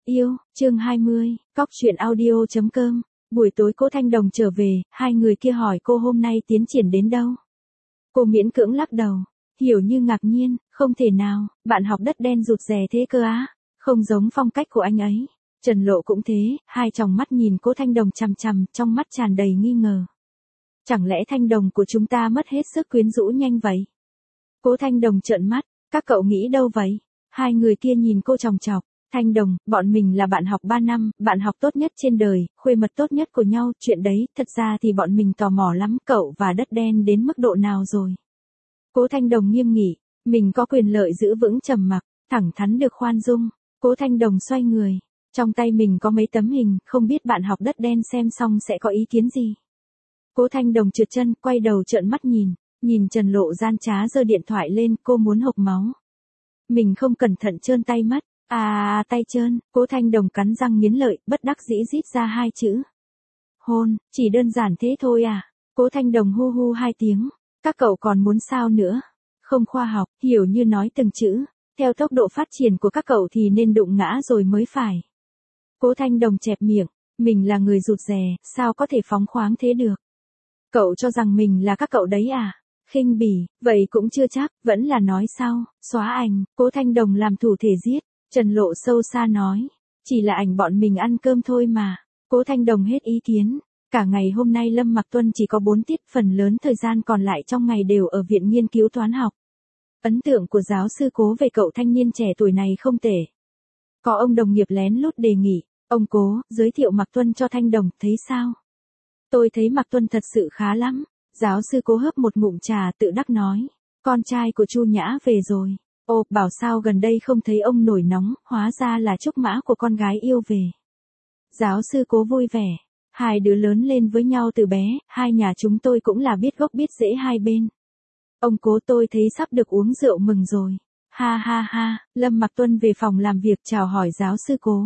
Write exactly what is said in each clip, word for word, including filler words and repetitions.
yêu, chương hai mươi, cóc truyện audio chấm com. Buổi tối cô Thanh Đồng trở về, hai người kia hỏi cô hôm nay tiến triển đến đâu. Cô miễn cưỡng lắc đầu, hiểu như ngạc nhiên, không thể nào, bạn học đất đen rụt rè thế cơ á, không giống phong cách của anh ấy. Trần Lộ cũng thế, hai tròng mắt nhìn cô Thanh Đồng chằm chằm, trong mắt tràn đầy nghi ngờ. Chẳng lẽ Thanh Đồng của chúng ta mất hết sức quyến rũ nhanh vậy? Cô Thanh Đồng trợn mắt, các cậu nghĩ đâu vậy? Hai người kia nhìn cô chòng chọc. Thanh Đồng, bọn mình là bạn học ba năm, bạn học tốt nhất trên đời, khuê mật tốt nhất của nhau, chuyện đấy, thật ra thì bọn mình tò mò lắm, cậu và đất đen đến mức độ nào rồi? Cố Thanh Đồng nghiêm nghị, mình có quyền lợi giữ vững trầm mặc, thẳng thắn được khoan dung. Cố Thanh Đồng xoay người, trong tay mình có mấy tấm hình, không biết bạn học đất đen xem xong sẽ có ý kiến gì. Cố Thanh Đồng trượt chân, quay đầu trợn mắt nhìn, nhìn Trần Lộ gian trá giơ điện thoại lên, cô muốn hộc máu. Mình không cẩn thận trơn tay mất. À, tay trơn, Cố Thanh Đồng cắn răng nghiến lợi, bất đắc dĩ rít ra hai chữ. Hôn, chỉ đơn giản thế thôi à? Cố Thanh Đồng hu hu hai tiếng, các cậu còn muốn sao nữa? Không khoa học, hiểu như nói từng chữ, theo tốc độ phát triển của các cậu thì nên đụng ngã rồi mới phải. Cố Thanh Đồng chẹp miệng, mình là người rụt rè, sao có thể phóng khoáng thế được? Cậu cho rằng mình là các cậu đấy à? Khinh bỉ, vậy cũng chưa chắc, vẫn là nói sau, xóa ảnh, Cố Thanh Đồng làm thủ thể giết. Trần Lộ sâu xa nói, chỉ là ảnh bọn mình ăn cơm thôi mà. Cố Thanh Đồng hết ý kiến, cả ngày hôm nay Lâm Mặc Tuân chỉ có bốn tiết, phần lớn thời gian còn lại trong ngày đều ở viện nghiên cứu toán học. Ấn tượng của giáo sư Cố về cậu thanh niên trẻ tuổi này không tệ. Có ông đồng nghiệp lén lút đề nghị, ông Cố, giới thiệu Mặc Tuân cho Thanh Đồng, thấy sao? Tôi thấy Mặc Tuân thật sự khá lắm. Giáo sư Cố hớp một ngụm trà tự đắc nói, con trai của Chu Nhã về rồi. Ồ, bảo sao gần đây không thấy ông nổi nóng, hóa ra là trúc mã của con gái yêu về. Giáo sư Cố vui vẻ, hai đứa lớn lên với nhau từ bé, hai nhà chúng tôi cũng là biết gốc biết rễ hai bên. Ông Cố, tôi thấy sắp được uống rượu mừng rồi. Ha ha ha, Lâm Mặc Tuân về phòng làm việc chào hỏi giáo sư Cố.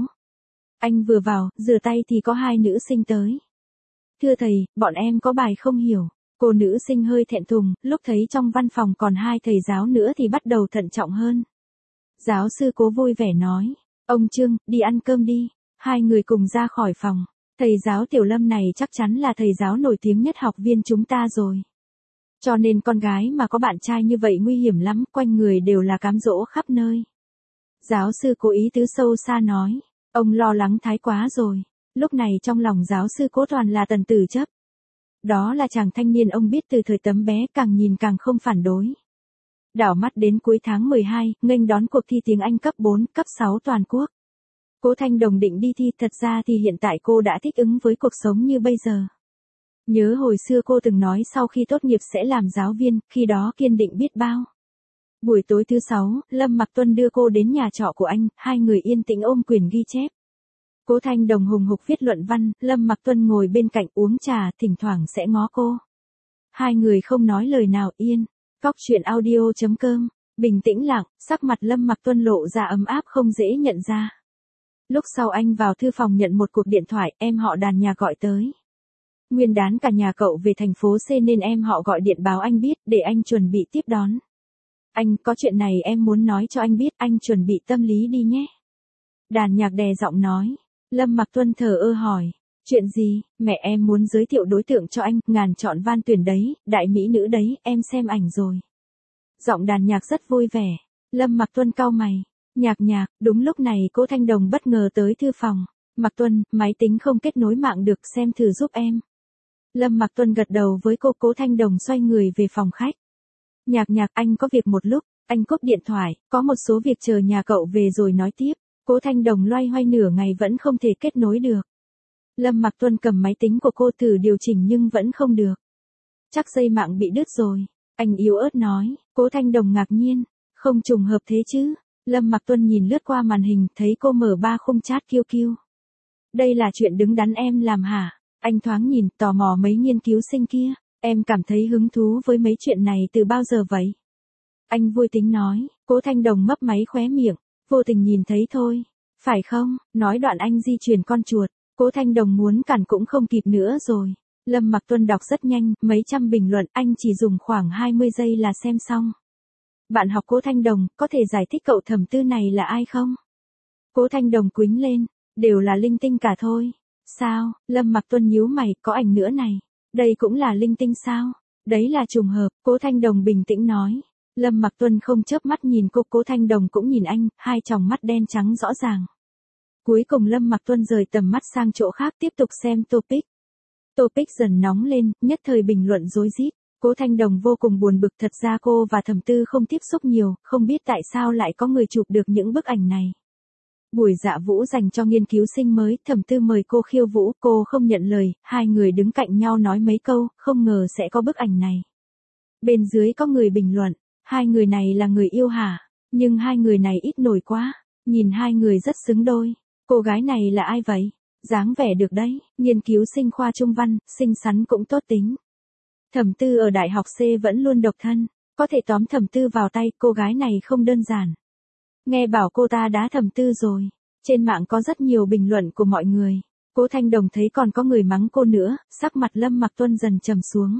Anh vừa vào, rửa tay thì có hai nữ sinh tới. Thưa thầy, bọn em có bài không hiểu. Cô nữ sinh hơi thẹn thùng, lúc thấy trong văn phòng còn hai thầy giáo nữa thì bắt đầu thận trọng hơn. Giáo sư Cố vui vẻ nói, ông Trương, đi ăn cơm đi. Hai người cùng ra khỏi phòng. Thầy giáo Tiểu Lâm này chắc chắn là thầy giáo nổi tiếng nhất học viên chúng ta rồi. Cho nên con gái mà có bạn trai như vậy nguy hiểm lắm, quanh người đều là cám dỗ khắp nơi. Giáo sư Cố ý tứ sâu xa nói, ông lo lắng thái quá rồi. Lúc này trong lòng giáo sư Cố toàn là tần tử chấp. Đó là chàng thanh niên ông biết từ thời tấm bé, càng nhìn càng không phản đối. Đảo mắt đến cuối tháng mười hai, nghênh đón cuộc thi tiếng Anh cấp bốn, cấp sáu toàn quốc. Cố Thanh Đồng định đi thi, thật ra thì hiện tại cô đã thích ứng với cuộc sống như bây giờ. Nhớ hồi xưa cô từng nói sau khi tốt nghiệp sẽ làm giáo viên, khi đó kiên định biết bao. Buổi tối thứ sáu, Lâm Mặc Tuân đưa cô đến nhà trọ của anh, hai người yên tĩnh ôm quyển ghi chép. Cố Thanh Đồng hùng hục viết luận văn, Lâm Mặc Tuân ngồi bên cạnh uống trà, thỉnh thoảng sẽ ngó cô. Hai người không nói lời nào, yên. Cóc truyện audio chấm com, bình tĩnh lặng, sắc mặt Lâm Mặc Tuân lộ ra ấm áp không dễ nhận ra. Lúc sau anh vào thư phòng nhận một cuộc điện thoại, em họ Đàn nhà gọi tới. Nguyên đán cả nhà cậu về thành phố C nên em họ gọi điện báo anh biết, để anh chuẩn bị tiếp đón. Anh, có chuyện này em muốn nói cho anh biết, anh chuẩn bị tâm lý đi nhé. Đàn Nhạc đè giọng nói. Lâm Mặc Tuân thờ ơ hỏi, chuyện gì, mẹ em muốn giới thiệu đối tượng cho anh, ngàn chọn van tuyển đấy, đại mỹ nữ đấy, em xem ảnh rồi. Giọng Đàn Nhạc rất vui vẻ. Lâm Mặc Tuân cau mày, Nhạc Nhạc, đúng lúc này Cố Thanh Đồng bất ngờ tới thư phòng. Mặc Tuân, máy tính không kết nối mạng được, xem thử giúp em. Lâm Mặc Tuân gật đầu với cô. Cố Thanh Đồng xoay người về phòng khách. Nhạc Nhạc, anh có việc một lúc, anh cúp điện thoại, có một số việc chờ nhà cậu về rồi nói tiếp. Cố Thanh Đồng loay hoay nửa ngày vẫn không thể kết nối được. Lâm Mặc Tuân cầm máy tính của cô thử điều chỉnh nhưng vẫn không được. Chắc dây mạng bị đứt rồi. Anh yếu ớt nói. Cố Thanh Đồng ngạc nhiên. Không trùng hợp thế chứ. Lâm Mặc Tuân nhìn lướt qua màn hình, thấy cô mở ba khung chat kiu kiu. Đây là chuyện đứng đắn em làm hả? Anh thoáng nhìn, tò mò mấy nghiên cứu sinh kia. Em cảm thấy hứng thú với mấy chuyện này từ bao giờ vậy? Anh vui tính nói. Cố Thanh Đồng mấp máy khóe miệng. Vô tình nhìn thấy thôi. Phải không? Nói đoạn anh di chuyển con chuột. Cố Thanh Đồng muốn cản cũng không kịp nữa rồi. Lâm Mặc Tuân đọc rất nhanh, mấy trăm bình luận, anh chỉ dùng khoảng hai mươi giây là xem xong. Bạn học Cố Thanh Đồng, có thể giải thích cậu Thẩm Tư này là ai không? Cố Thanh Đồng quĩnh lên, đều là linh tinh cả thôi. Sao? Lâm Mặc Tuân nhíu mày, có ảnh nữa này. Đây cũng là linh tinh sao? Đấy là trùng hợp, Cố Thanh Đồng bình tĩnh nói. Lâm Mặc Tuân không chớp mắt nhìn cô, Cố Thanh Đồng cũng nhìn anh, hai tròng mắt đen trắng rõ ràng. Cuối cùng Lâm Mặc Tuân rời tầm mắt sang chỗ khác tiếp tục xem topic. Topic dần nóng lên, nhất thời bình luận rối rít. Cố Thanh Đồng vô cùng buồn bực, thật ra cô và Thẩm Tư không tiếp xúc nhiều, không biết tại sao lại có người chụp được những bức ảnh này. Buổi dạ vũ dành cho nghiên cứu sinh mới, Thẩm Tư mời cô khiêu vũ, cô không nhận lời, hai người đứng cạnh nhau nói mấy câu, không ngờ sẽ có bức ảnh này. Bên dưới có người bình luận, hai người này là người yêu hả? Nhưng hai người này ít nổi quá, nhìn hai người rất xứng đôi. Cô gái này là ai vậy? Dáng vẻ được đấy, nghiên cứu sinh khoa trung văn, xinh xắn cũng tốt tính. Thẩm Tư ở đại học C vẫn luôn độc thân, có thể tóm Thẩm Tư vào tay, cô gái này không đơn giản. Nghe bảo cô ta đá Thẩm Tư rồi, trên mạng có rất nhiều bình luận của mọi người. Cố Thanh Đồng thấy còn có người mắng cô nữa, sắc mặt Lâm Mặc Tuân dần trầm xuống.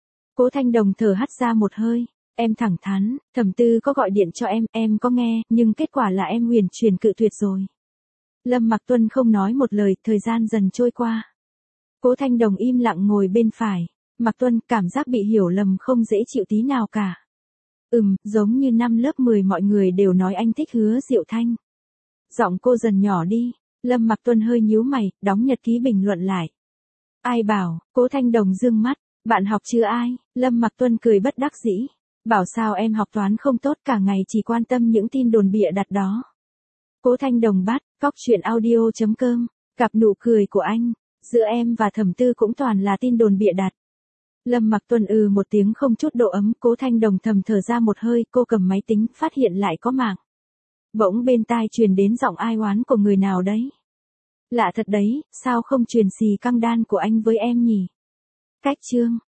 Cố Thanh Đồng thở hắt ra một hơi, em thẳng thắn, Thẩm Tư có gọi điện cho em, em có nghe, nhưng kết quả là em huyền truyền cự tuyệt rồi. Lâm Mặc Tuân không nói một lời, thời gian dần trôi qua. Cố Thanh Đồng im lặng ngồi bên phải. Mặc Tuân, cảm giác bị hiểu lầm không dễ chịu tí nào cả. Ừm, giống như năm lớp mười mọi người đều nói anh thích Hứa Diệu Thanh. Giọng cô dần nhỏ đi. Lâm Mặc Tuân hơi nhíu mày, đóng nhật ký bình luận lại. Ai bảo? Cố Thanh Đồng dương mắt. Bạn học chưa ai? Lâm Mặc Tuân cười bất đắc dĩ. Bảo sao em học toán không tốt, cả ngày chỉ quan tâm những tin đồn bịa đặt đó. Cố Thanh Đồng bắt, cóc truyện audio chấm com, gặp nụ cười của anh. Giữa em và Thẩm Tư cũng toàn là tin đồn bịa đặt. Lâm Mặc Tuân ừ một tiếng không chút độ ấm, Cố Thanh Đồng thầm thở ra một hơi, cô cầm máy tính, phát hiện lại có mạng. Bỗng bên tai truyền đến giọng ai oán của người nào đấy. Lạ thật đấy, sao không truyền xì căng đan của anh với em nhỉ? Cách chương.